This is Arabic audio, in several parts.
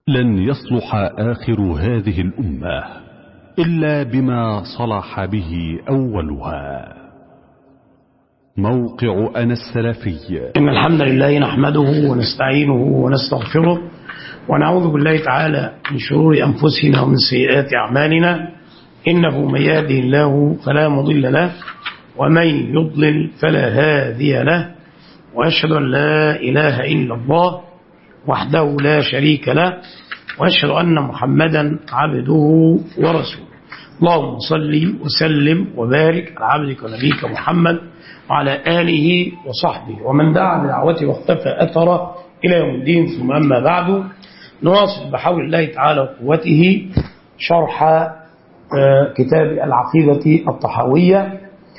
لن يصلح آخر هذه الأمة إلا بما صلح به أولها. موقع أنا السلفي. إن الحمد لله نحمده ونستعينه ونستغفره ونعوذ بالله تعالى من شرور أنفسنا ومن سيئات أعمالنا، إنه من يهده الله فلا مضل له ومن يضلل فلا هادي له، وأشهد أن لا إله إلا الله وحده لا شريك له، وأشهد أن محمدا عبده ورسوله. اللهم صل وسلم وبارك على عبدك ونبيك محمد وعلى آله وصحبه ومن دعا بدعوته واختفى أثره إلى يوم الدين. ثم أما بعد، نواصل بحول الله تعالى وقوته شرح كتاب العقيدة الطحاوية،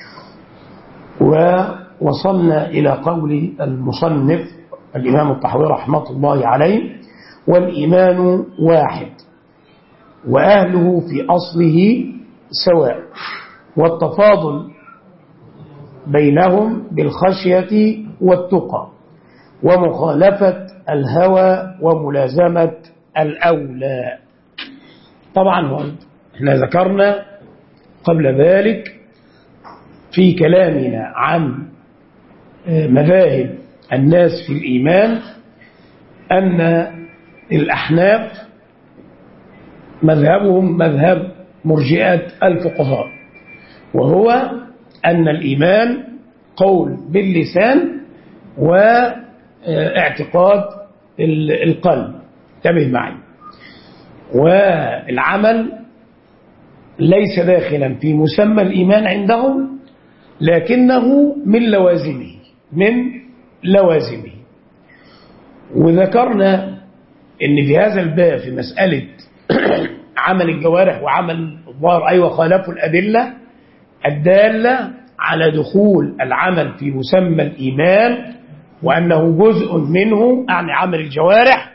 ووصلنا إلى قول المصنف الإمام الطحاوي رحمة الله عليه: والإيمان واحد وأهله في أصله سواء، والتفاضل بينهم بالخشية والتقى، ومخالفة الهوى وملازمة الأولى. طبعا احنا ذكرنا قبل ذلك في كلامنا عن مذاهب الناس في الإيمان أن الأحناف مذهبهم مذهب مرجئة الفقهاء، وهو أن الإيمان قول باللسان واعتقاد القلب، انتبه معي، والعمل ليس داخلا في مسمى الإيمان عندهم، لكنه من لوازمه. وذكرنا ان في هذا الباب في مسألة عمل الجوارح وعمل الظاهر خالفوا الأدلة الدالة على دخول العمل في مسمى الإيمان، وأنه جزء منه يعني عمل الجوارح،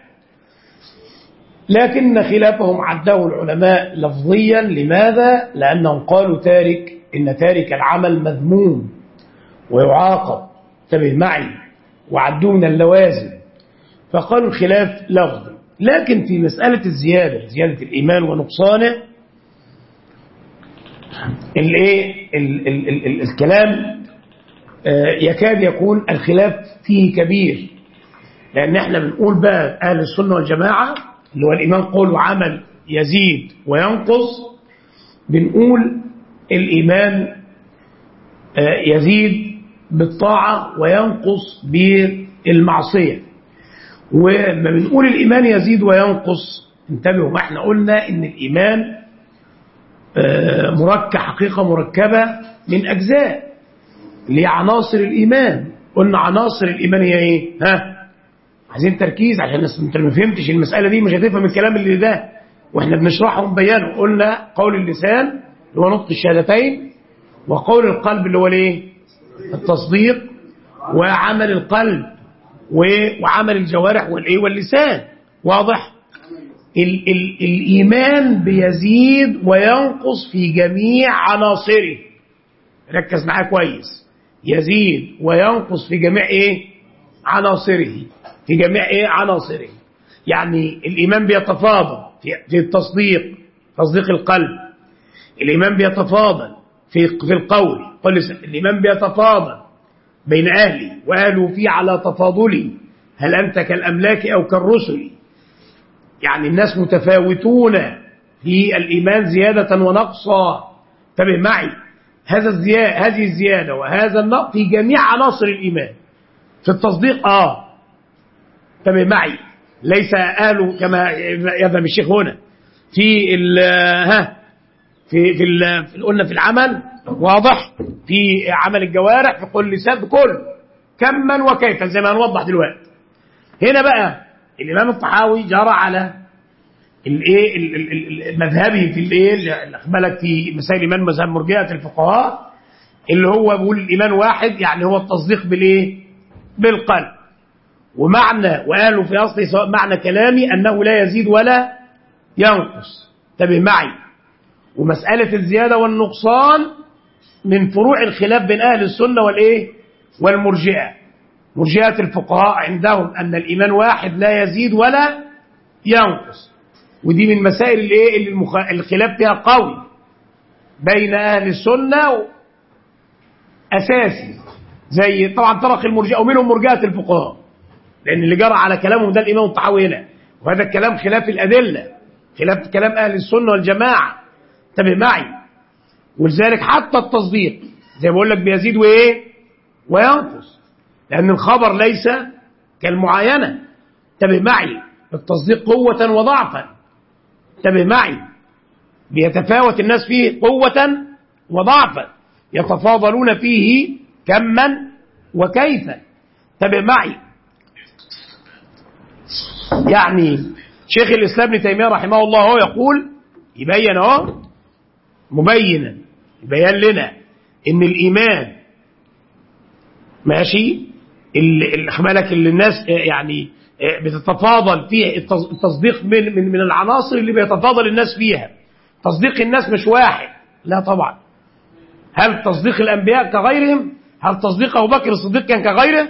لكن خلافهم عده العلماء لفظيا. لماذا؟ لأنهم قالوا إن تارك العمل مذموم ويعاقب، انتبه معي، وعدوه من اللوازم، فقالوا الخلاف لفظي. لكن في مسألة زيادة الإيمان ونقصانه، الكلام يكاد يكون الخلاف فيه كبير، لأن احنا بنقول بقى أهل السنة والجماعة اللي هو الإيمان قول وعمل يزيد وينقص، بنقول الإيمان يزيد بالطاعة وينقص بالمعصية. وما بنقول الإيمان يزيد وينقص، انتبهوا، ما احنا قلنا إن الإيمان حقيقة مركبة من أجزاء لعناصر الإيمان. قلنا عناصر الإيمان هي إيه؟ عايزين تركيز عشان انت ما فهمتش المسألة دي مش هتفهم الكلام اللي ده واحنا بنشرحه ومبينه. قلنا قول اللسان اللي هو نطق الشهادتين، وقول القلب اللي هو الايه؟ التصديق، وعمل القلب وعمل الجوارح واللسان. واضح؟ الإيمان بيزيد وينقص في جميع عناصره. ركز معاه كويس، يزيد وينقص في جميع عناصره، في جميع عناصره. يعني الإيمان بيتفاضل في التصديق، تصديق القلب. الإيمان بيتفاضل في القول، الإيمان بيتفاضل بين أهلي وأهله فيه على تفاضلي، هل أنت كالأملاك أو كالرسل. يعني الناس متفاوتون في الإيمان زيادة ونقصا، انتبه معي. هذه الزيادة وهذا النقص في جميع عناصر الإيمان. في التصديق انتبه معي، ليس قالوا كما يذهب الشيخ هنا قلنا في العمل، واضح، في عمل الجوارح، في قول اللسان، بكل كما وكيفا زي ما هنوضح دلوقتي. هنا بقى الإمام الطحاوي جرى على مذهبه في بالك في مسائل الإيمان، مذهب مرجئة الفقهاء، اللي هو بيقول الإيمان واحد، يعني هو التصديق بالقلب. ومعنى وقالوا في أصله سواء معنى كلامي أنه لا يزيد ولا ينقص، انتبه معي. ومسألة الزيادة والنقصان من فروع الخلاف بين أهل السنة والمرجئة. مرجئة الفقهاء عندهم أن الإيمان واحد لا يزيد ولا ينقص. ودي من مسائل اللي الخلاف فيها قوي بين أهل السنة أساسي، زي طبعا طرق المرجئة ومنهم مرجئة الفقهاء، لأن اللي جرى على كلامهم ده الإمام الطحاوي هنا، وهذا الكلام خلاف الأدلة، خلاف كلام أهل السنة والجماعة. انتبه معي. ولذلك حتى التصديق زي ما بقول لك بيزيد وينقص، لأن الخبر ليس كالمعاينة. انتبه معي. التصديق قوة وضعفا. انتبه معي. بيتفاوت الناس فيه قوة وضعفا، يتفاضلون فيه كما وكيفا. انتبه معي. يعني شيخ الإسلام ابن تيمية رحمه الله هو يقول يبين مبينا يبين لنا ان الإيمان ماشي بالك اللي الناس يعني بتتفاضل فيه التصديق من العناصر اللي بيتفاضل الناس فيها. تصديق الناس مش واحد، لا طبعا. هل تصديق الأنبياء كغيرهم؟ هل تصديق أبو بكر الصديق كان كغيره؟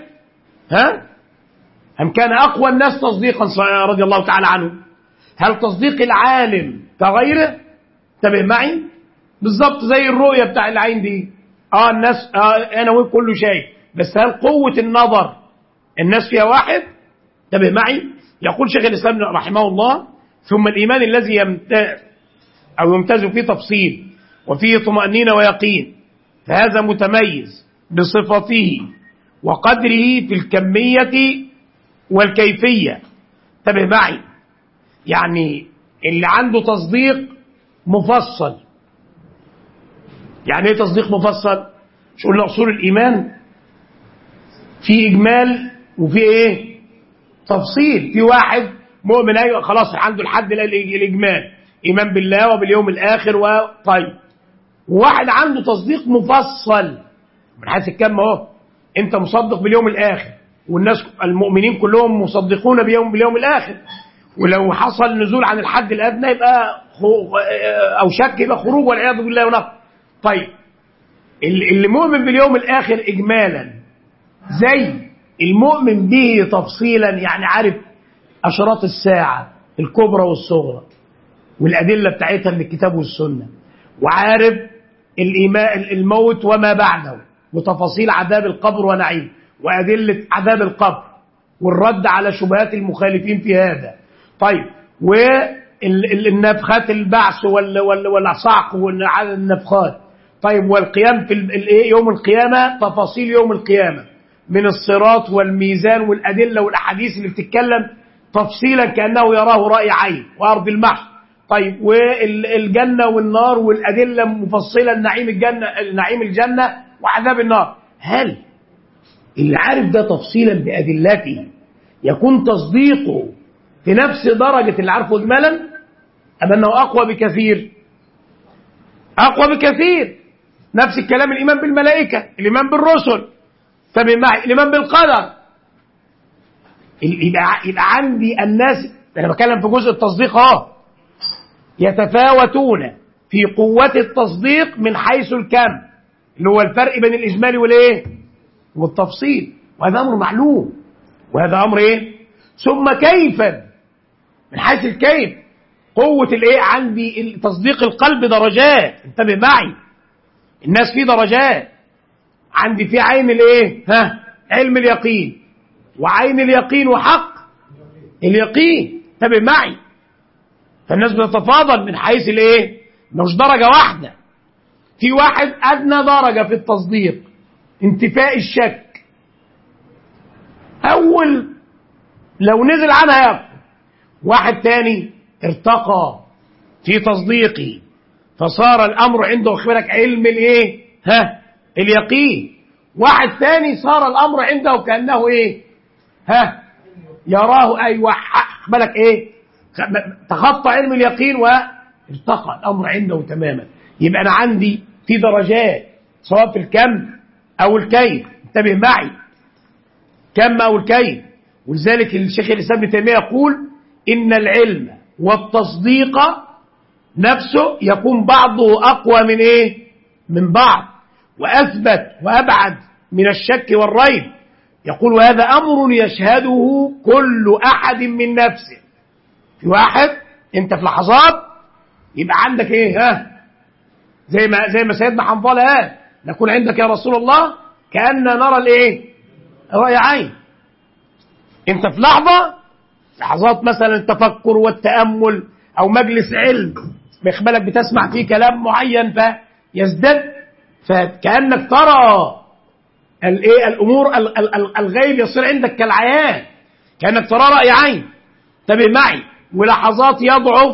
أم كان أقوى الناس تصديقا رضي الله تعالى عنه؟ هل تصديق العالم كغيره؟ انتبه معي. بالضبط زي الرؤية بتاع العين دي. الناس أنا وين كله شايف، بس هل قوة النظر الناس فيها واحد؟ انتبه معي. يقول شيخ الإسلام رحمه الله: ثم الإيمان الذي يمتاز فيه تفصيل وفيه طمأنينة ويقين، فهذا متميز بصفته وقدره في الكمية والكيفية. انتبه معي. يعني اللي عنده تصديق مفصل. يعني ايه تصديق مفصل؟ مش قلنا أصول الإيمان في إجمال وفي تفصيل. في واحد مؤمن أيوة خلاص عنده الحد الإجمال، إيمان بالله وباليوم الآخر وطيب. وواحد عنده تصديق مفصل من حيث الكم أنت مصدق باليوم الآخر، والناس المؤمنين كلهم مصدقون باليوم الآخر، ولو حصل نزول عن الحد الأدنى يبقى أو شك يبقى خروج والعياذ بالله ونقل. طيب اللي مؤمن باليوم الآخر إجمالا زي المؤمن به تفصيلا، يعني عارف أشراط الساعة الكبرى والصغرى والأدلة بتاعتها من الكتاب والسنة، وعارف الموت وما بعده وتفاصيل عذاب القبر ونعيم وأدلة عذاب القبر والرد على شبهات المخالفين في هذا. طيب والنفخات البعث والصعق وعدد النفخات. طيب والقيام في يوم القيامة، تفاصيل يوم القيامة من الصراط والميزان والأدلة والأحاديث اللي بتتكلم تفصيلا كأنه يراه رأي عين وأرض المحشر. طيب والجنة والنار والأدلة مفصلة نعيم الجنة وعذاب النار. هل اللي عارف ده تفصيلا بأدلته يكون تصديقه في نفس درجة اللي عارفه إجمالا، أم أنه أقوى بكثير؟ أقوى بكثير. نفس الكلام الإيمان بالملائكة، الإيمان بالرسل، تبع معي الإيمان بالقدر. يبقى عندي الناس، أنا بتكلم في جزء التصديق يتفاوتون في قوة التصديق من حيث الكم، اللي هو الفرق بين الإجمال والتفصيل، وهذا أمر معلوم، وهذا أمر ثم كيفا، من حيث الكيف قوة عندي تصديق القلب درجات. انتبه معي. الناس في درجات. عندي في عين علم اليقين، وعين اليقين وحق اليقين. انتبه معي. فالناس بتتفاضل من حيث مش درجة واحدة. في واحد أدنى درجة في التصديق انتفاء الشك، أول لو نزل عنها يكفر. واحد تاني ارتقى في تصديقه فصار الأمر عنده خبرك علم اليقين. واحد ثاني صار الأمر عنده كأنه يراه بالك تخطى علم اليقين وارتقى الأمر عنده تماما. يبقى أنا عندي في درجات سواء في الكم أو الكيف. انتبه معي. كم أو الكيف. ولذلك الشيخ الإسلام ابن تيمية يقول إن العلم والتصديق نفسه يكون بعضه أقوى من بعض، وأثبت وأبعد من الشك والريب. يقول وهذا أمر يشهده كل أحد من نفسه. في واحد انت في لحظات يبقى عندك ايه زي ما سيدنا حنظله قال نكون عندك يا رسول الله كأننا نرى الايه رأي عين. انت في لحظات مثلا التفكر والتأمل او مجلس علم بيخبلك بتسمع فيه كلام معين فيزداد فكأنك ترى الايه الامور الغيب يصير عندك كالعيان كأنك ترى رأي عين. انتبه معي. ولحظات يضعف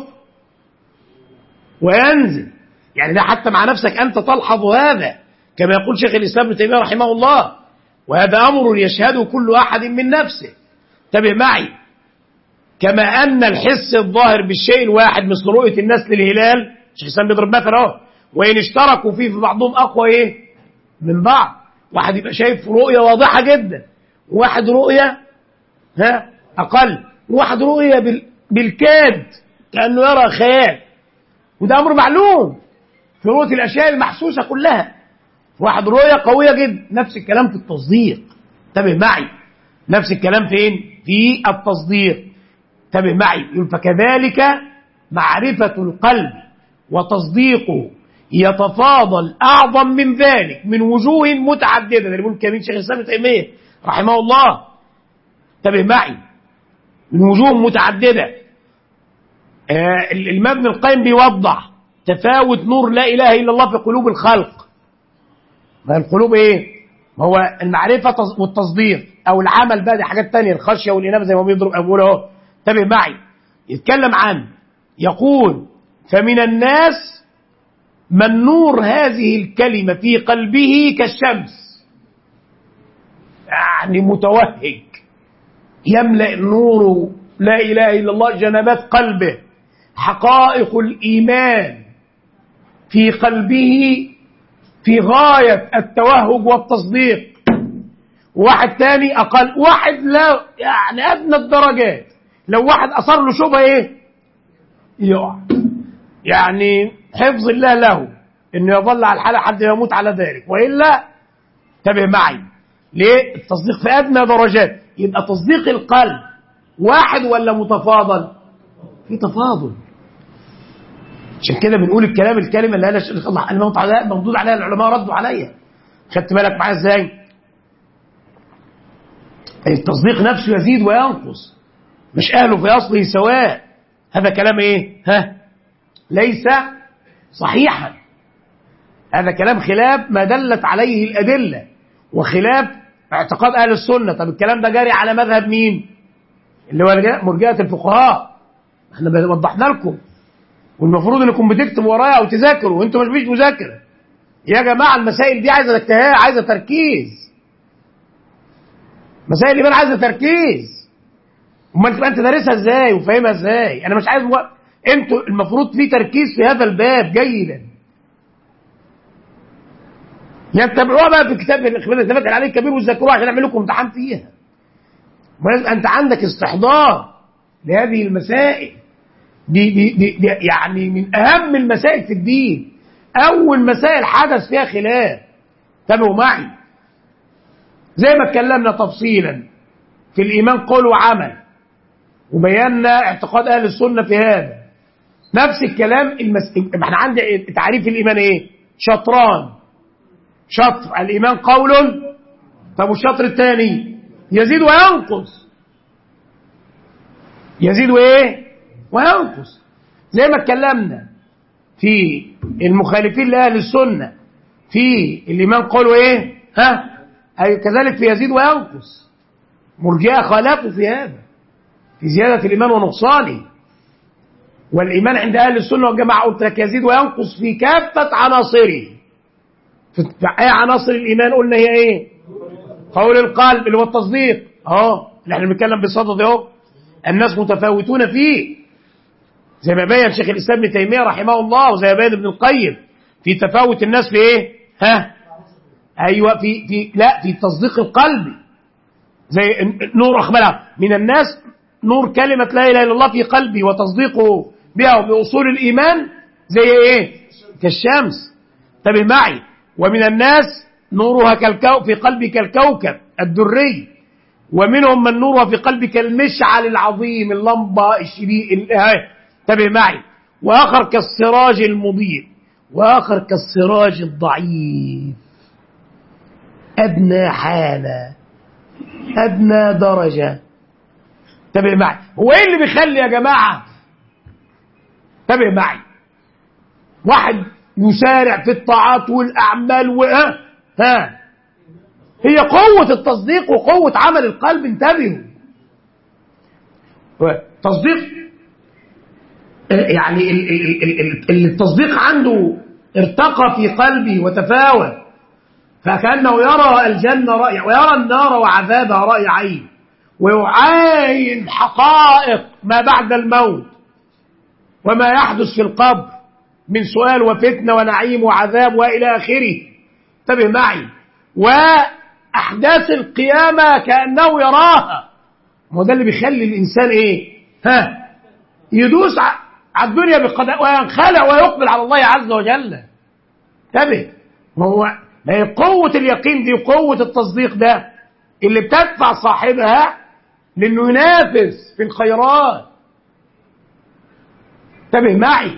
وينزل يعني ده حتى مع نفسك أنت تلحظ هذا كما يقول شيخ الإسلام ابن تيمية رحمه الله وهذا أمر يشهده كل أحد من نفسه. انتبه معي. كما أن الحس الظاهر بالشيء الواحد مثل رؤية الناس للهلال شيخ الإسلام بيضرب مثل اهو وإن اشتركوا فيه في بعضهم أقوى من بعض. واحد يبقى شايف رؤية واضحة جدا وواحد رؤية أقل وواحد رؤية بالكاد كأنه يرى خيال وده أمر معلوم في رؤية الأشياء المحسوسة كلها. واحد رؤية قوية جدا. نفس الكلام في التصديق. انتبه معي. نفس الكلام فين؟ في التصديق. انتبه معي. فكذلك معرفة القلب وتصديقه يتفاضل أعظم من ذلك من وجوه متعددة. ده يقول كمين شيخ الإسلام ابن تيمية رحمه الله. انتبه معي. من وجوه متعددة. الإمام ابن القيم بيوضح تفاوت نور لا إله إلا الله في قلوب الخلق. ما القلوب إيه؟ هو المعرفة والتصديق أو العمل بقى دي حاجات تانية الخشية والإنابة زي ما بيضرب أقول أهو. انتبه معي. يتكلم عن يقول فمن الناس من نور هذه الكلمة في قلبه كالشمس يعني متوهج يملأ نور لا إله إلا الله جنبات قلبه. حقائق الإيمان في قلبه في غاية التوهج والتصديق. واحد تاني أقل. واحد لا يعني أدنى الدرجات لو واحد أصر له شبهة يقع يعني حفظ الله له إنه يظل على الحالة حتى يموت على ذلك وإلا. انتبه معي. ليه؟ التصديق في أدنى درجات. يبقى تصديق القلب واحد ولا متفاضل؟ في تفاضل. عشان كده بنقول الكلمة اللي قالها الشيخ الله مردود عليها العلماء ردوا عليها. خدت بالك معايا ازاي؟ التصديق نفسه يزيد وينقص مش أهله في أصله سواء. هذا كلام ايه؟ ليس صحيحا. هذا كلام خلاف ما دلت عليه الأدلة وخلاف اعتقاد أهل السنة. طب الكلام ده جاري على مذهب مين؟ اللي هو مرجئة الفقهاء. احنا وضحنا لكم والمفروض انكم بتكتبوا ورايا او تذاكروا وانتم مش مذاكره يا جماعه. المسائل دي عايزه اجتهاد عايزه تركيز. مسائل الايمان عايزه تركيز. امال تبقى انت دارسها ازاي وفاهمها ازاي؟ انا مش عايز انتوا المفروض في تركيز في هذا الباب جيدا. يتبعوها بقى في كتاب الثبات عليه الكبير وذاكروها عشان يعملوا لكم امتحان فيها. انت عندك استحضار لهذه المسائل دي يعني من اهم المسائل في الدين. اول مسائل حدث فيها خلاف. تابعوا معي. زي ما اتكلمنا تفصيلا في الايمان قول وعمل وبينا اعتقاد اهل السنه في هذا. نفس الكلام احنا عندي تعريف الايمان ايه؟ شطران. شطر الايمان قول. طب والشطر الثاني يزيد وينقص. يزيد وايه وينقص. زي ما اتكلمنا في المخالفين لاهل السنه في الايمان قول وايه اي كذلك في يزيد وينقص. مرجئه خالفوا في هذا في زياده الايمان ونقصانه. والايمان عند اهل السنه والجماعه قلت لك يزيد وينقص في كافه عناصره. في اي عناصر الايمان قلنا هي ايه؟ قول القلب اللي هو التصديق اللي احنا بنتكلم بصدد اهو. الناس متفاوتون فيه زي ما بين شيخ الاسلام ابن تيميه رحمه الله وزي ما بين ابن القيم في تفاوت الناس في ايه؟ ايوه في تصديق القلب. زي نور اخبرها من الناس نور كلمه لا اله الا الله في قلبي وتصديقه بها وباصول الايمان زي ايه؟ كالشمس. انتبه معي. ومن الناس نورها في قلبي كالكوكب الدري ومنهم من نور في قلبك المشعل العظيم، اللمبة الشديد. انتبه معي. وآخر كالسراج المضيء، وآخر كالسراج الضعيف، أدنى حالة، أدنى درجة. انتبه معي. هو إيه اللي بيخلي يا جماعة؟ انتبه معي. واحد يسارع في الطاعات والأعمال هي قوة التصديق وقوة عمل القلب. انتبهوا. تصديق يعني التصديق عنده ارتقى في قلبه وتفاوت، فكأنه يرى الجنة رأي ويرى النار وعذابها رأي عين، ويعاين حقائق ما بعد الموت وما يحدث في القبر من سؤال وفتنة ونعيم وعذاب وإلى آخره. انتبه معي. وأحداث القيامة كأنه يراها. وده اللي بيخلي الإنسان إيه؟ يدوس على الدنيا بقضاء وينخلع ويقبل على الله عز وجل. انتبه. ما هي قوة اليقين دي وقوة التصديق ده اللي بتدفع صاحبها لأنه ينافس في الخيرات. انتبه معي.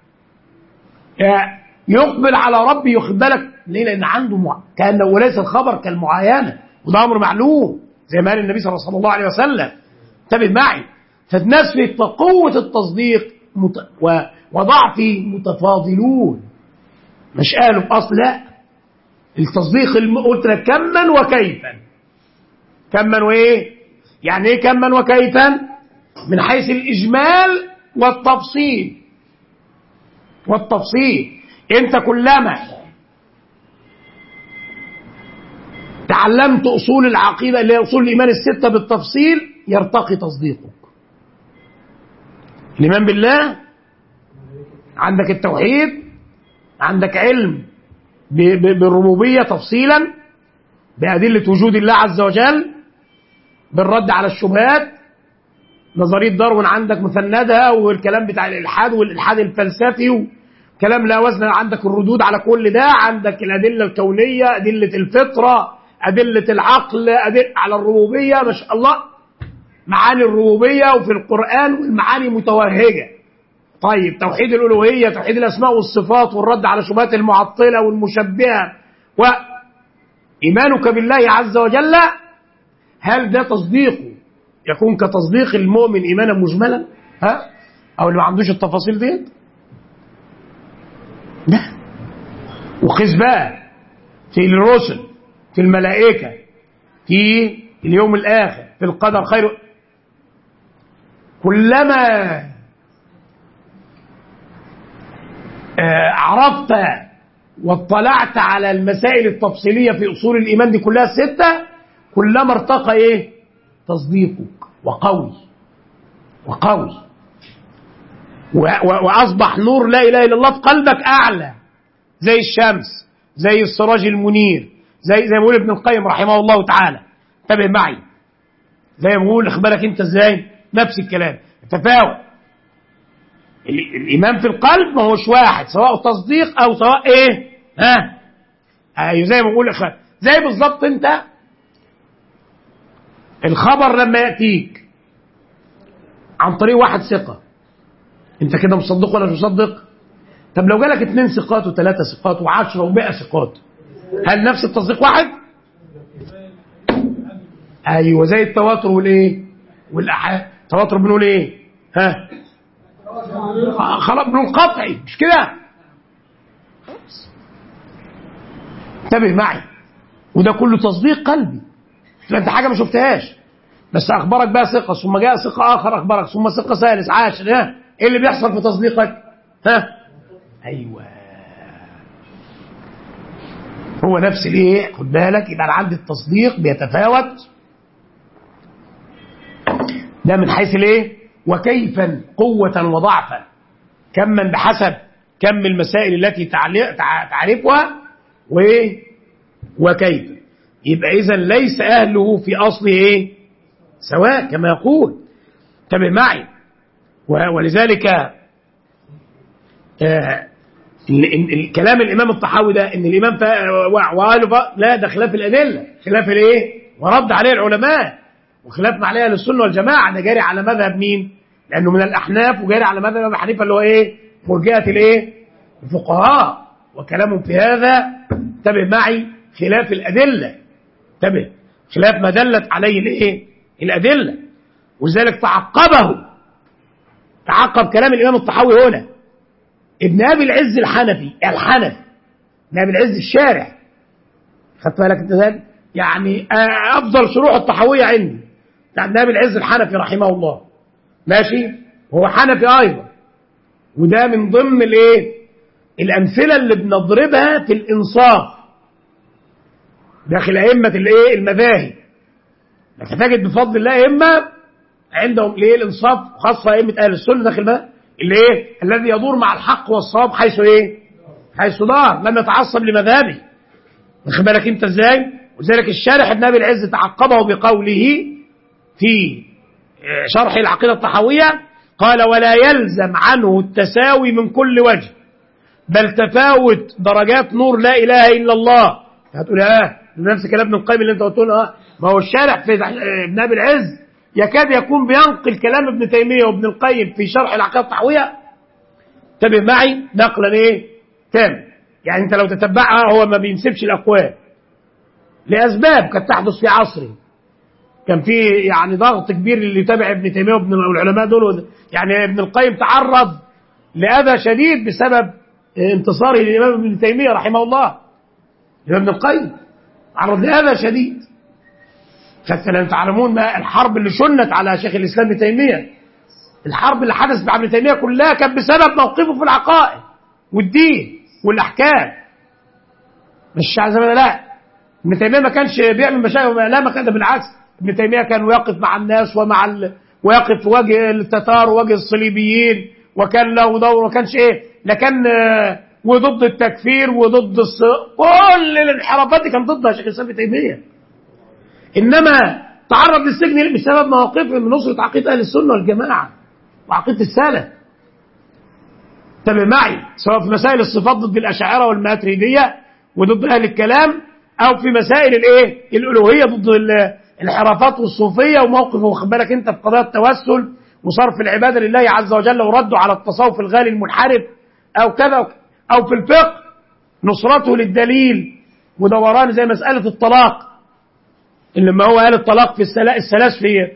يقبل على ربي. ياخد بالك ليه؟ لأن عنده كأنه وليس الخبر كالمعاينة، وده أمر معلوم زي ما قال النبي صلى الله عليه وسلم. انتبه معي. فالناس في قوة التصديق وضعفه متفاضلون، مش قالوا بأصل لا. التصديق قلت لك كما وكيفا. كما وإيه؟ يعني إيه كما وكيفا؟ من حيث الإجمال والتفصيل. أنت كلما تعلمت أصول العقيدة اللي هي أصول الإيمان الستة بالتفصيل يرتقي تصديقك. الإيمان بالله، عندك التوحيد، عندك علم بالربوبية تفصيلا بأدلة وجود الله عز وجل، بالرد على الشبهات، نظرية داروين عندك مثندها، والكلام بتاع الإلحاد والإلحاد الفلسفي وكلام لا وزن، عندك الردود على كل ده، عندك الأدلة الكونية، أدلة الفطرة، أدلة العقل، أدلة على الربوبية. ما شاء الله معاني الربوبية وفي القرآن والمعاني متوهجة. طيب توحيد الألوهية، توحيد الأسماء والصفات، والرد على شبهات المعطلة والمشبهة، وإيمانك بالله عز وجل. هل ده تصديقه يكون كتصديق المؤمن إيمانا مجملا أو اللي ما عندوش التفاصيل ديت؟ لا. وقس بقى في الرسل، في الملائكة، في اليوم الآخر، في القدر خير. كلما عرفت واطلعت على المسائل التفصيلية في أصول الإيمان دي كلها الستة، كلما ارتقى إيه؟ تصديقك وقوي وأصبح نور لا إله إلا الله في قلبك أعلى، زي الشمس، زي السراج المنير، زي ما يقول ابن القيم رحمه الله تعالى. انتبه معي. زي ما بقول اخبارك انت ازاي، نفس الكلام، التفاوت. الإيمان في القلب ما هوش واحد، سواء تصديق أو سواء إيه؟ أيوة زي ما بقول زي بالظبط أنت الخبر لما يأتيك عن طريق واحد ثقة، أنت كده مصدق ولا مش مصدق؟ طب لو جالك 2 ثقات و3 ثقات و10 و100 ثقات، هل نفس التصديق واحد؟ أيوة زي التواتر والإيه؟ والأحاد. التواتر بنقول إيه؟ خلاص بنقول قطعي، مش كده؟ انتبه معي. وده كله تصديق قلبي. انت حاجه ما شفتهاش، بس اخبرك بقى ثقه، ثم جاء ثقه اخر اخبرك، ثم ثقه ثالث عاشر. ايه اللي بيحصل في تصديقك؟ ايوه هو نفس الايه. خد بالك، يبقى عندي التصديق بيتفاوت. ده من حيث الايه وكيفا، قوة وضعفا، كما بحسب كم المسائل التي تعرفها وكيف. يبقى إذن ليس أهله في أصله إيه؟ سواء كما يقول. انتبه معي. ولذلك الكلام الإمام الطحاوي ده إن الإمام لا ده خلاف الأدلة، خلاف الإيه ورد عليه العلماء. وخلاف ما عليها للسنة والجماعة، ده جاري على مذهب مين؟ لأنه من الأحناف وجاري على مذهب أبي حنيفة اللي هو إيه؟ مرجئة الإيه؟ الفقهاء، وكلامهم في هذا انتبه معي خلاف الأدلة، انتبه خلاف ما دلت عليه الإيه؟ الأدلة. ولذلك تعقب كلام الإمام الطحاوي هنا ابن أبي العز الحنفي ابن أبي العز الشارح، خدت بالك انت ازاي؟ يعني افضل شروح الطحاوية عندي بتاع ابن أبي العز الحنفي رحمه الله، ماشي، وهو حنفي ايضا، وده من ضمن الايه الامثله اللي بنضربها في الانصاف داخل ائمه الايه المذاهب. فتجد بفضل الله ائمه عندهم الايه الانصاف، خاصه ائمه اهل السنه داخل بقى الايه الذي يدور مع الحق والصواب حيث دار، لم يتعصب لمذهبه، واخد بالك انت ازاي؟ وذلك الشارح ابن ابي العز تعقبه بقوله في شرح العقيده الطحاويه، قال: ولا يلزم عنه التساوي من كل وجه، بل تفاوت درجات نور لا اله الا الله. هتقول نفس كلام ابن القيم اللي انت قلت له. ما هو الشارح في ابن ابي العز يكاد يكون بينقل كلام ابن تيميه وابن القيم في شرح العقيده الطحاويه، انتبه معي، نقلا تام. يعني انت لو تتبعها هو ما بينسبش الاقوال لاسباب قد تحدث في عصره، كان في يعني ضغط كبير اللي يتابع ابن تيميه وابن العلماء دول. يعني ابن القيم تعرض لاذى شديد بسبب انتصاره للامام ابن تيميه رحمه الله. ابن القيم تعرض لاذى شديد، فانتم تعلمون ما الحرب اللي شنت على شيخ الاسلام ابن تيميه، الحرب اللي حدث مع ابن تيميه كلها كانت بسبب موقفه في العقائد والدين والاحكام. مش زي ما لا، ابن تيميه ما كانش بيعمل مشاكل، لا، ما كان، بالعكس، ابن تيميه كان يقف مع الناس ويقف في وجه التتار ووجه الصليبيين، وكان له دور، وما كانش لا كان وضد التكفير وضد كل الانحرافات دي كان ضدها شيخ الاسلام ابن تيميه. انما تعرض للسجن بسبب مواقفه من نصره عقيده اهل السنه والجماعه وعقيده السلف. انتبه معي، سواء في مسائل الصفات ضد الاشاعره والماتريديه وضد اهل الكلام، او في مسائل الالوهيه ضد الانحرافات والصوفيه، وموقفه واخد بالك انت في قضايا التوسل وصرف العباده لله عز وجل ورده على التصوف الغالي المنحرف او كذا، او في الفقه نصرته للدليل ودوران زي مساله الطلاق، اللي لما هو قال الطلاق في الثلاث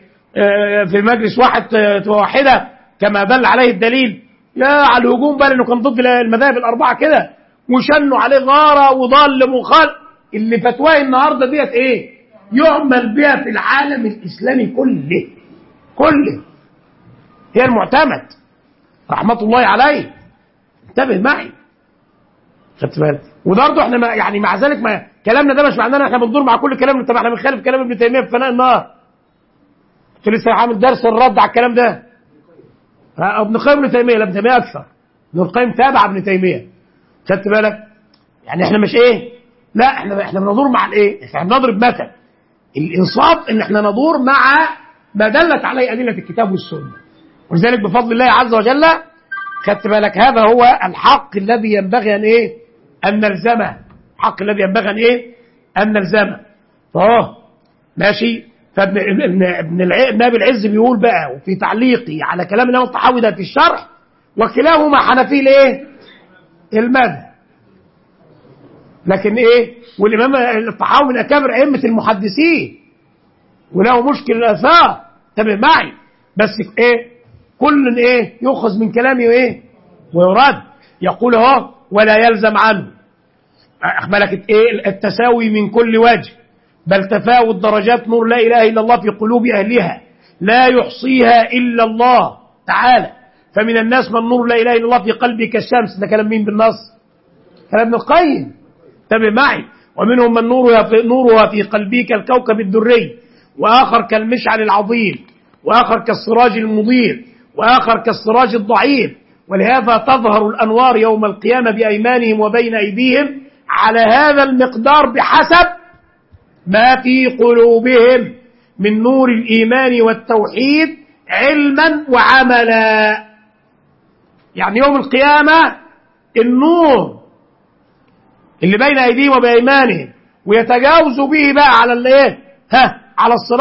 في مجلس واحده كما دل عليه الدليل، يا على الهجوم بقى انه كان ضد المذاهب الاربعه كده، وشنوا عليه غاره وضال مخالف. اللي فتواه النهارده ديت يعمل بها في العالم الاسلامي كله هي المعتمد رحمه الله عليه. انتبه معي، خدت بالك؟ وبرضه احنا يعني مع ذلك ما كلامنا ده مش معناه احنا بندور مع كل كلام، طب احنا بنخالف كلام ابن تيميه في فناء النار. كنت لسه عامل درس الرد على الكلام ده. ابن القيم ابن تيميه، لا ابن تيميه اكثر، ابن القيم تابع ابن تيميه، خدت بالك؟ يعني احنا مش لا، احنا بندور مع احنا بنضرب مثل الانصاف ان احنا ندور مع ما دلت عليه ادله الكتاب والسنه. ولذلك بفضل الله عز وجل خدت بالك هذا هو الحق الذي ينبغي ان نلزمه، الحق الذي ينبغي ان نلزمه. ماشي. فابن ابي العز بيقول بقى، وفي تعليقي على كلام الامام الطحاوي ده في الشرح، وكلاهما حنفي المذهب، لكن والامام الطحاوي من اكابر ائمه المحدثين وله مشكل الاثار، انتبه معي، بس كل يؤخذ من كلامه ويرد. يقول ولا يلزم عنه اخبرك التساوي من كل وجه، بل تفاوت درجات نور لا اله الا الله في قلوب اهلها لا يحصيها الا الله تعالى. فمن الناس من نور لا اله الا الله في قلبه كالشمس، ده كلام مين بالنص؟ كلام ابن القيم، انتبه معي. ومنهم من نورها في قلبه كالكوكب الدري، واخر كالمشعل العظيم، واخر كالسراج المضيء، واخر كالسراج الضعيف. ولهذا تظهر الانوار يوم القيامه بايمانهم وبين ايديهم على هذا المقدار بحسب ما في قلوبهم من نور الايمان والتوحيد علما وعملا. يعني يوم القيامه النور اللي بين ايديهم وبايمانهم ويتجاوزوا به بقى على على الصراط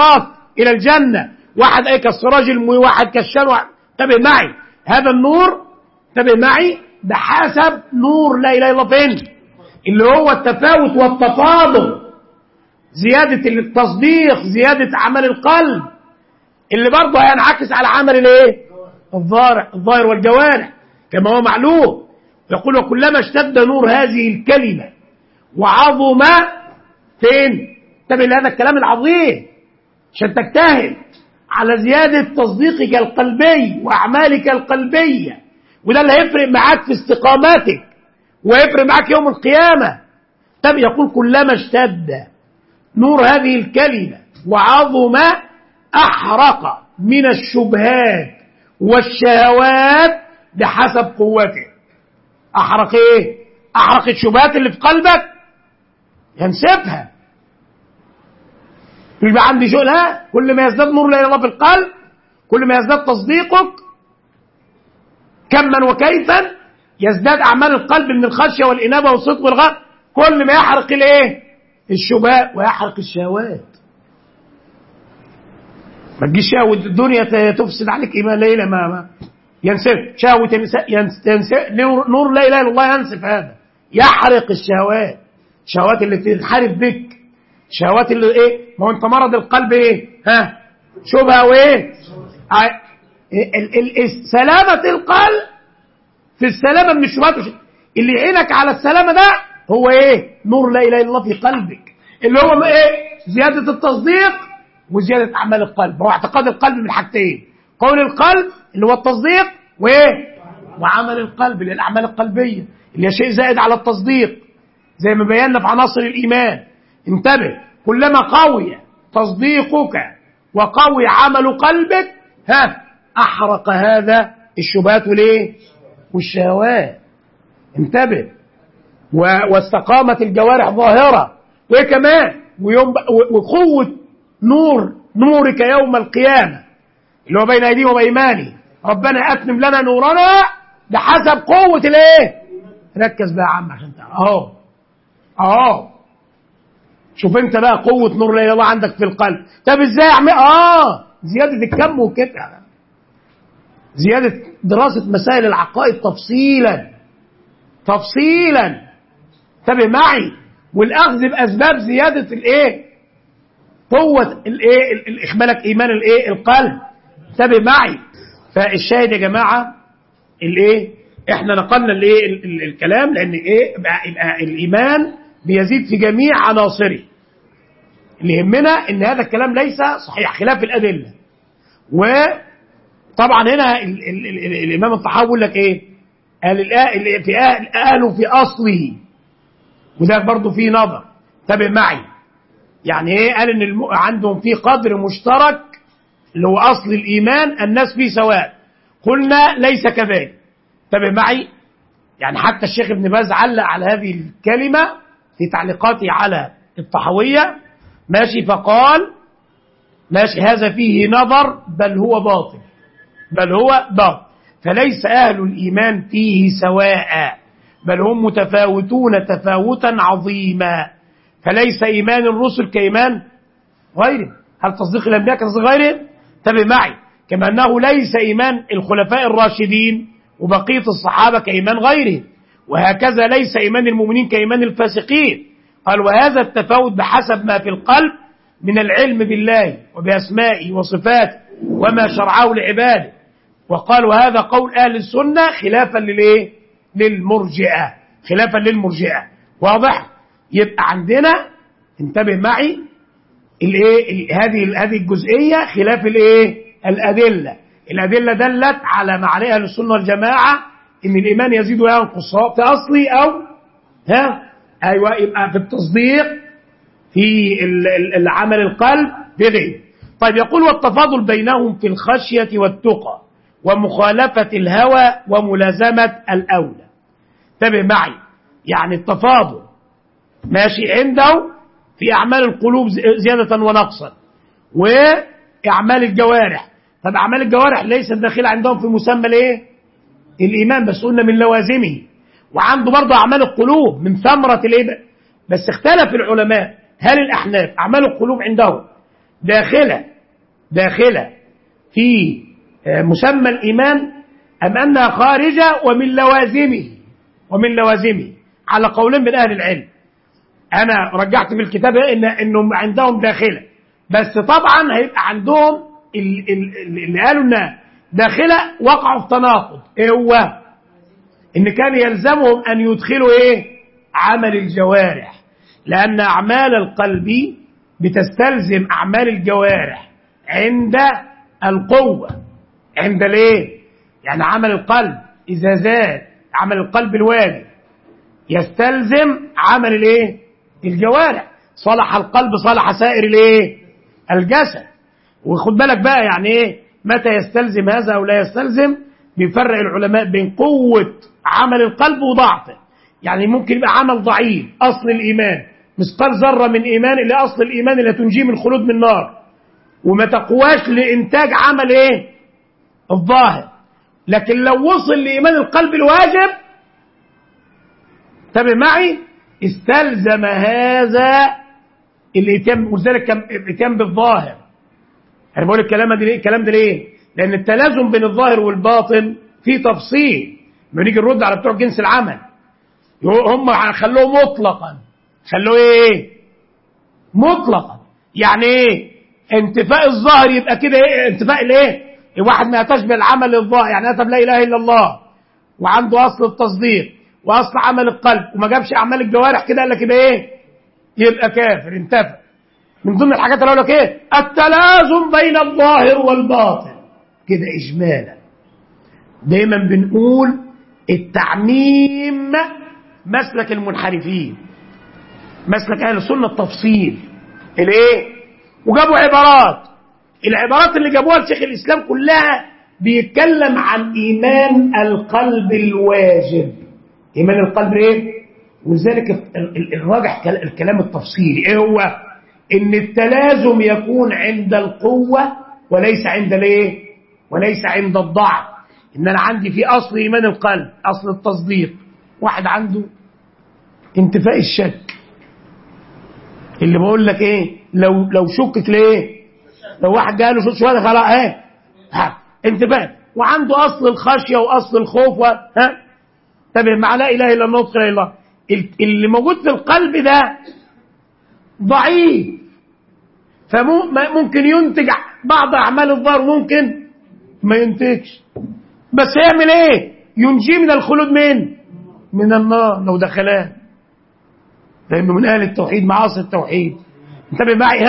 إلى الجنة، واحد أي كالسراج المنير، واحد كالشمس. انتبه معي، هذا النور انتبه معي ده حسب نور لا إله إلا الله فين؟ اللي هو التفاوت والتفاضل، زيادة التصديق، زيادة عمل القلب، اللي برضه هينعكس على عمل الايه؟ الظاهر والجوارح كما هو معلوم. يقول وكلما اشتد نور هذه الكلمة وعظم فين؟ انتبه لهذا الكلام العظيم عشان تجتهد على زيادة تصديقك القلبي وأعمالك القلبية، وده اللي هيفرق معاك في استقامتك ويفرق معاك يوم القيامة. طب يقول كلما اشتد نور هذه الكلمة وعظم أحرق من الشبهات والشهوات بحسب قوته. أحرق إيه؟ أحرق الشبهات اللي في قلبك ينسفها، يبقى عندي شغلها. كل ما يزداد نور لا إله إلا الله في القلب، كل ما يزداد تصديقك كما وكيفا، يزداد أعمال القلب من الخشية والإنابة والصدق والغضب، كل ما يحرق الإيه؟ الشبهات ويحرق الشهوات. ما تجيش شهوة الدنيا تفسد عليك إيمان ليلة ما ينسف شهوة ينسف نور لا إله إلا الله ينسف هذا، يحرق الشهوات، الشهوات اللي تنحرف بك، الشهوات اللي إيه؟ ما هو أنت مرض القلب إيه؟ ها؟ شبهة وإيه؟ سلامة القلب في السلامة من الشبهات اللي يعينك على السلامة ده هو إيه؟ نور لا إله إلا الله في قلبك، اللي هو إيه؟ زيادة التصديق وزيادة أعمال القلب. هو اعتقاد القلب من حاجتين، قول القلب اللي هو التصديق وإيه؟ وعمل القلب اللي الأعمال القلبية اللي هي شيء زائد على التصديق، زي ما بينا في عناصر الإيمان. انتبه، كلما قوي تصديقك وقوي عمل قلبك أحرق هذا الشبهات والإيه؟ والشهوات. انتبه، واستقامت الجوارح ظاهرة، وكمان وقوة نورك يوم القيامة اللي هو بين أيديهم وبأيمانهم، ربنا أتمم لنا نورنا بحسب قوة الإيه؟ ركز بقى يا عم عشان تعرف أهو شوف أنت بقى قوة نور لا إله إلا الله عندك في القلب. طب إزاي أعمل؟ زيادة الكم وكده، زيادة دراسة مسائل العقائد تفصيلا انتبه معي، والأخذ بأسباب زيادة الإيه؟ قوة الإيه؟ الإخمالك إيمان الإيه؟ القلب. انتبه معي. فالشاهد يا جماعة الإيه؟ إحنا نقلنا الإيه؟ الكلام، لأن إيه؟ يبقى الإيمان بيزيد في جميع عناصره. اللي يهمنا إن هذا الكلام ليس صحيح خلاف الأدلة. وطبعا هنا الإمام الطحاوي يقول لك إيه؟ قال أهله في أصله، وده برضه فيه نظر. انتبه معي، يعني ايه؟ قال ان عندهم في قدر مشترك اللي هو اصل الايمان، الناس فيه سواء. قلنا ليس كذلك. انتبه معي، يعني حتى الشيخ ابن باز علق على هذه الكلمه في تعليقاته على الطحاويه، ماشي، فقال ماشي هذا فيه نظر بل هو باطل، فليس اهل الايمان فيه سواء، بل هم متفاوتون تفاوتا عظيما. فليس إيمان الرسل كإيمان غيره. هل تصديق الأنبياء كتصديق غيره؟ انتبه معي. كما أنه ليس إيمان الخلفاء الراشدين وبقية الصحابة كإيمان غيره، وهكذا ليس إيمان المؤمنين كإيمان الفاسقين. قال وهذا التفاوت بحسب ما في القلب من العلم بالله وبأسمائه وصفاته وما شرعه لعباده. وقال وهذا قول أهل السنة خلافا للمرجئة. واضح؟ يبقى عندنا انتبه معي هذه الجزئية خلاف الأدلة دلت على ما عليه أهل السنة والجماعة إن الإيمان يزيد وينقص سواء في أصلي أو أيوة يبقى في التصديق في العمل القلب بغير. طيب يقول والتفاضل بينهم في الخشية والتقى ومخالفة الهوى وملازمة الأولى. انتبه معي، يعني التفاضل ماشي عنده في أعمال القلوب زيادة ونقصا وأعمال الجوارح. طب أعمال الجوارح ليست داخلة عندهم في مسمى الإيمان، بس قلنا من لوازمه. وعنده برضه أعمال القلوب من ثمرة بس اختلف العلماء هل الأحناف أعمال القلوب عندهم داخلة داخلة في مسمى الإيمان أم أنها خارجة ومن لوازمه على قولين من أهل العلم. أنا رجعت في الكتاب إنهم عندهم داخلة، بس طبعا هيبقى عندهم اللي قالوا إنها داخلة وقعوا في تناقض. إيه هو؟ إن كان يلزمهم أن يدخلوا إيه؟ عمل الجوارح، لأن أعمال القلب بتستلزم أعمال الجوارح عند القوة. عند الإيه؟ يعني عمل القلب إذا زاد عمل القلب الواجب يستلزم عمل الإيه؟ الجوارح. صلح القلب صلح سائر الإيه؟ الجسد. وخد بالك بقى يعني إيه متى يستلزم هذا أو لا يستلزم. بيفرق العلماء بين قوة عمل القلب وضعفه. يعني ممكن يبقى عمل ضعيف أصل الإيمان مثقال ذرة من إيمان إلى أصل الإيمان اللي تنجيه من الخلود من النار، وما تقواش لإنتاج عمل إيه؟ الظاهر. لكن لو وصل لإيمان القلب الواجب تابع معي استلزم هذا الاتيان، ولذلك الاتيان بالظاهر. أنا بقول الكلام ده ليه؟ لأن التلازم بين الظاهر والباطن فيه تفصيل. لما نيجي نرد على بتوع جنس العمل هم خلوه مطلقا. خلوه ايه؟ مطلقا. يعني ايه؟ انتفاء الظاهر يبقى كده ايه؟ انتفاء الايه؟ واحد ما يتاش بالعمل الظاهر، يعني اتى لا اله الا الله وعنده اصل التصديق واصل عمل القلب وما جابش اعمال الجوارح كده، قال لك يبقى ايه؟ يبقى كافر انتفى. من ضمن الحاجات اللي اقول لك ايه؟ التلازم بين الظاهر والباطن كده اجمالا. دايما بنقول التعميم مسلك المنحرفين، مسلك اهل السنه التفصيل الايه. وجابوا العبارات اللي جابوها لشيخ الاسلام كلها بيتكلم عن ايمان القلب الواجب. ايمان القلب ايه؟ ولذلك الراجح الكلام التفصيلي ايه هو؟ ان التلازم يكون عند القوه وليس عند الايه؟ وليس عند الضعف. ان انا عندي في اصل ايمان القلب اصل التصديق، واحد عنده انتفاء الشك اللي بقول لك ايه لو شكك ليه؟ لو واحد قال له شوف شويه خلاص اهي انتفاء، وعنده اصل الخشيه واصل الخوف تبع مع لا اله الا الله لا اله الا الله. اللي موجود في القلب ده ضعيف، فممكن ينتج بعض اعمال الظاهر ممكن ما ينتجش، بس يعمل ايه؟ ينجيه من الخلود من النار لو دخلها، لانه من اهل التوحيد معاصي التوحيد. انتبه معي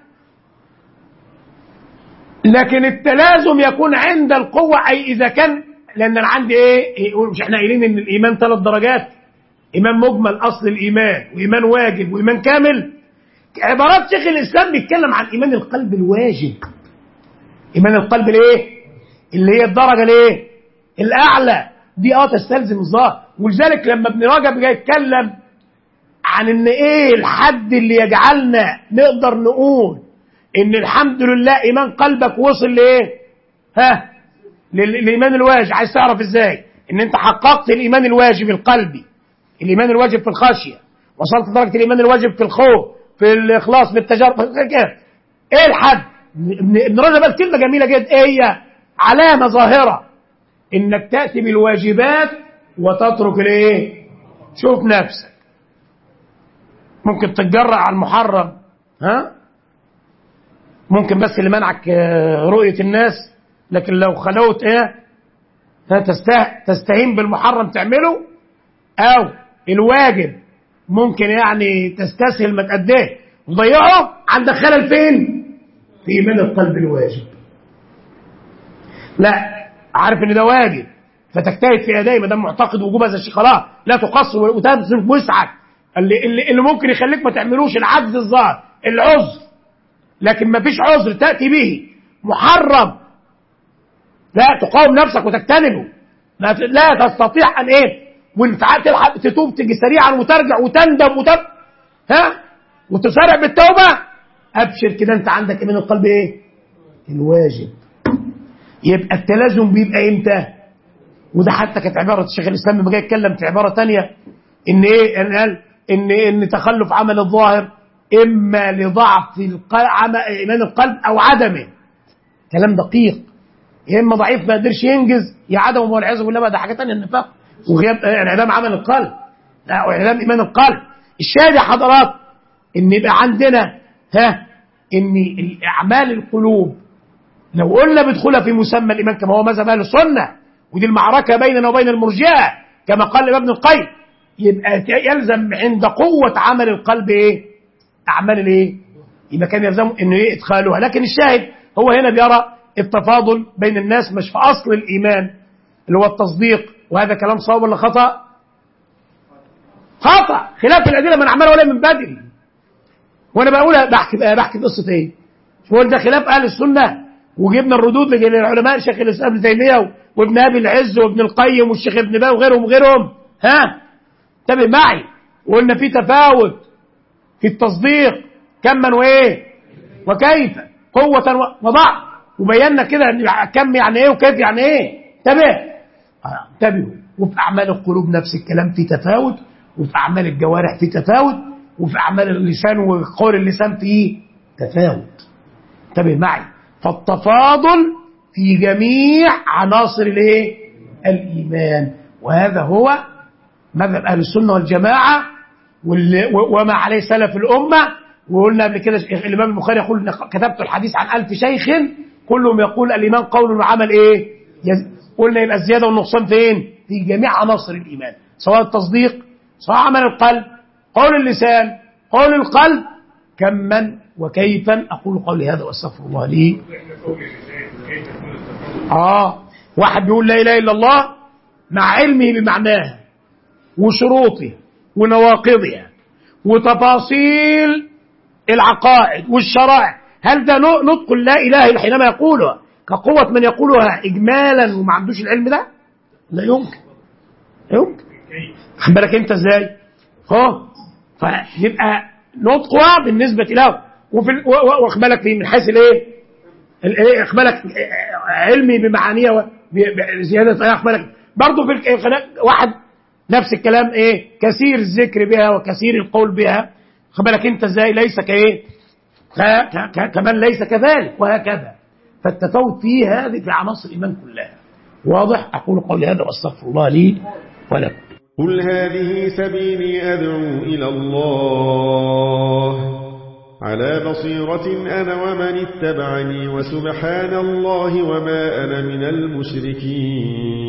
لكن التلازم يكون عند القوه، اي اذا كان، لان انا عندي ايه؟ مش احنا قايلين ان الايمان 3 درجات؟ ايمان مجمل اصل الايمان، وايمان واجب، وايمان كامل. عبارات شيخ الاسلام بيتكلم عن ايمان القلب الواجب. ايمان القلب الايه؟ اللي هي الدرجه الايه؟ الاعلى دي تستلزم الظاهر. ولذلك لما ابن رجب جاي يتكلم عن ان ايه الحد اللي يجعلنا نقدر نقول ان الحمد لله ايمان قلبك وصل لايه؟ للايمان الواجب. عايز تعرف ازاي ان انت حققت الايمان الواجب القلبي، الايمان الواجب في الخشيه، وصلت لدرجه الايمان الواجب في الخوف، في الاخلاص، في التجارب كده. ايه الحد؟ ابن رجب قال كلمه جميله جدا، ايه هي؟ علامه ظاهره انك تاتي بالواجبات وتترك الايه؟ شوف نفسك. ممكن تتجرأ على المحرم ممكن، بس اللي منعك رؤيه الناس، لكن لو خلوت تستهين بالمحرم تعمله، او الواجب ممكن يعني تستسهل ما تأديه وتضيعه. عندك خلل فين؟ في ايمان القلب الواجب. لا، عارف ان ده واجب فتجتهد في ادائه، ما دام معتقد وجوب هذا الشيء خلاص لا تقصر وتبذل وسعك. اللي ممكن يخليك ما تعملوش العجز الظاهر، العذر، لكن ما فيش عذر تاتي به محرم لا تقاوم نفسك وتجتنبه. لا تستطيع ان والانفعال تلحق تتوب تيجي سريعا وترجع وتندم وتسارع بالتوبه. ابشر كده انت عندك ايمان القلب الواجب. يبقى التلازم بيبقى امتى؟ وده حتى كانت عباره الشيخ الاسلام لما جاي يتكلم في عباره ثانيه ان قال ان تخلف عمل الظاهر اما لضعف ايمان القلب او عدمه. كلام دقيق. يا اما ضعيف ما قدرش ينجز، يا عدم والعياذ بالله بقى ده حاجه ثانيه، النفاق وغياب انعدام عمل القلب، لا وانعدام ايمان القلب. الشاهد يا حضرات ان يبقى عندنا ان الاعمال القلوب لو قلنا بدخلها في مسمى الايمان كما هو مذهب اهل السنه، ودي المعركه بيننا وبين المرجئه كما قال ابن القيم، يبقى يلزم عند قوه عمل القلب ايه؟ اعمال الايه؟ يبقى كان يلزم انه ايه؟ ادخالها. لكن الشاهد هو هنا بيرى التفاضل بين الناس مش في اصل الايمان اللي هو التصديق، وهذا كلام صواب ولا خطا؟ خطا، خلاف الادله من اعمال ولا من بدري. وانا بقول بحكي قصه ايه؟ شو ده خلاف اهل السنه، وجبنا الردود للعلماء شيخ الاسلام ابن تيميه وابن ابي العز وابن القيم والشيخ ابن باز وغيرهم انتبه معي. وقلنا في تفاوت في التصديق كما وايه وكيف، قوه وضعف، وبينا كده ان كم يعني ايه وكيف يعني ايه. انتبهوا. وفي اعمال القلوب نفس الكلام، في تفاوت، وفي اعمال الجوارح في تفاوت، وفي اعمال اللسان وقول اللسان في تفاوت. انتبه معي. فالتفاضل في جميع عناصر الايه؟ الايمان. وهذا هو مذهب اهل السنه والجماعه وما عليه سلف الامه. وقلنا قبل كده الامام البخاري يقول كتبت الحديث عن 1000 شيخ كلهم يقول الايمان قول وعمل ايه؟ قلنا يبقى الزياده والنقصان فين؟ في جميع عناصر الايمان، سواء التصديق، سواء عمل القلب، قول اللسان، قول القلب، كما وكيفا. اقول قولي هذا واستغفر الله لي. واحد بيقول لا اله الا الله مع علمه بمعناها وشروطها ونواقضها وتفاصيل العقائد والشرائع، هل ده نطق لا اله حينما يقولها كقوة من يقولها اجمالا وما عندوش العلم ده؟ لا يمكن. خد بالك انت ازاي؟ فيبقى نطقها بالنسبة له، واخد بالك في من حيث الايه؟ اخد بالك علمي بمعانيها زيادة، اخد بالك برضه في واحد نفس الكلام ايه؟ كثير الذكر بها وكثير القول بها، خد بالك انت ازاي؟ ليس كايه؟ كمان ليس كذلك، وهكذا. فالتفاوت فيه هذه في عناصر الايمان كلها. واضح؟ اقول قولي هذا واستغفر الله لي ولكم. قل هذه سبيلي أدعو إلى الله على بصيرة أنا ومن اتبعني وسبحان الله وما أنا من المشركين.